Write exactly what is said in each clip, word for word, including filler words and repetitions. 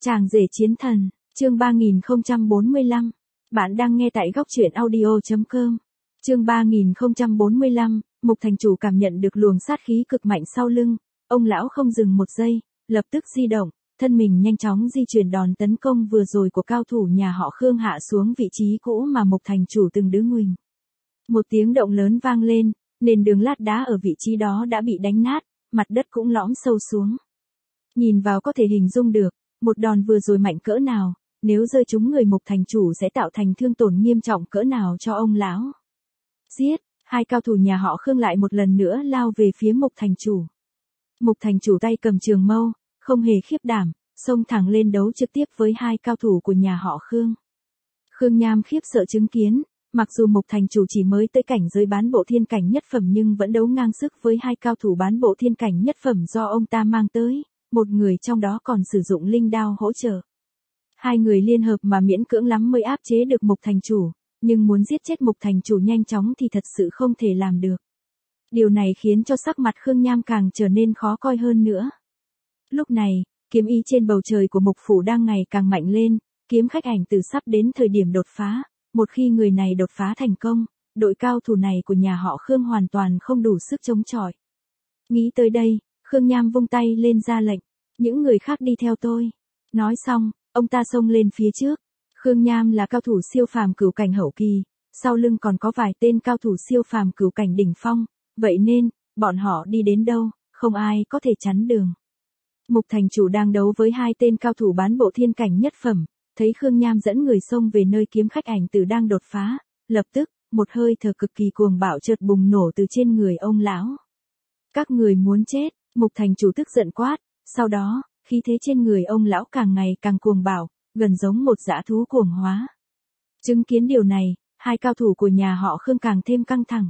Chàng rể chiến thần, chương ba nghìn không trăm bốn mươi lăm. Bạn đang nghe tại góc truyện audio chấm com. Chương ba nghìn không trăm bốn mươi lăm, Mục thành chủ cảm nhận được luồng sát khí cực mạnh sau lưng, ông lão không dừng một giây, lập tức di động, thân mình nhanh chóng di chuyển đòn tấn công vừa rồi của cao thủ nhà họ Khương hạ xuống vị trí cũ mà Mục thành chủ từng đứng nguỳnh. Một tiếng động lớn vang lên, nền đường lát đá ở vị trí đó đã bị đánh nát, mặt đất cũng lõm sâu xuống. Nhìn vào có thể hình dung được, một đòn vừa rồi mạnh cỡ nào, nếu rơi trúng người Mục thành chủ sẽ tạo thành thương tổn nghiêm trọng cỡ nào cho ông lão. Giết, hai cao thủ nhà họ Khương lại một lần nữa lao về phía Mục thành chủ. Mục thành chủ tay cầm trường mâu, không hề khiếp đảm, xông thẳng lên đấu trực tiếp với hai cao thủ của nhà họ Khương. Khương Nham khiếp sợ chứng kiến, mặc dù Mục thành chủ chỉ mới tới cảnh giới bán bộ thiên cảnh nhất phẩm nhưng vẫn đấu ngang sức với hai cao thủ bán bộ thiên cảnh nhất phẩm do ông ta mang tới, một người trong đó còn sử dụng linh đao hỗ trợ. Hai người liên hợp mà miễn cưỡng lắm mới áp chế được Mục thành chủ, nhưng muốn giết chết Mục thành chủ nhanh chóng thì thật sự không thể làm được. Điều này khiến cho sắc mặt Khương Nham càng trở nên khó coi hơn nữa. Lúc này, kiếm ý trên bầu trời của Mục phủ đang ngày càng mạnh lên, kiếm khách ảnh tử sắp đến thời điểm đột phá, một khi người này đột phá thành công, đội cao thủ này của nhà họ Khương hoàn toàn không đủ sức chống chọi. Nghĩ tới đây, Khương Nham vung tay lên ra lệnh, những người khác đi theo tôi. Nói xong, ông ta xông lên phía trước. Khương Nham là cao thủ siêu phàm cửu cảnh hậu kỳ, sau lưng còn có vài tên cao thủ siêu phàm cửu cảnh đỉnh phong, vậy nên, bọn họ đi đến đâu, không ai có thể chắn đường. Mục thành chủ đang đấu với hai tên cao thủ bán bộ thiên cảnh nhất phẩm, thấy Khương Nham dẫn người xông về nơi kiếm khách ảnh tử đang đột phá, lập tức, một hơi thở cực kỳ cuồng bạo chợt bùng nổ từ trên người ông lão. Các người muốn chết, Mục thành chủ tức giận quát, sau đó, khí thế trên người ông lão càng ngày càng cuồng bạo, gần giống một dã thú cuồng hóa. Chứng kiến điều này, hai cao thủ của nhà họ Khương càng thêm căng thẳng.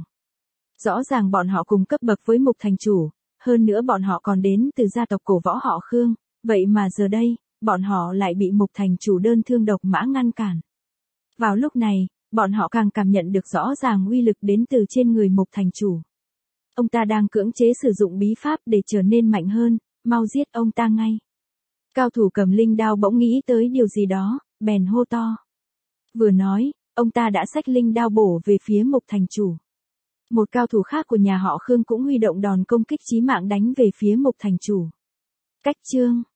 Rõ ràng bọn họ cùng cấp bậc với Mục thành chủ, hơn nữa bọn họ còn đến từ gia tộc cổ võ họ Khương, vậy mà giờ đây, bọn họ lại bị Mục thành chủ đơn thương độc mã ngăn cản. Vào lúc này, bọn họ càng cảm nhận được rõ ràng uy lực đến từ trên người Mục thành chủ. Ông ta đang cưỡng chế sử dụng bí pháp để trở nên mạnh hơn, mau giết ông ta ngay. Cao thủ cầm linh đao bỗng nghĩ tới điều gì đó, bèn hô to. Vừa nói, ông ta đã xách linh đao bổ về phía Mục thành chủ. Một cao thủ khác của nhà họ Khương cũng huy động đòn công kích chí mạng đánh về phía Mục thành chủ. Cách chương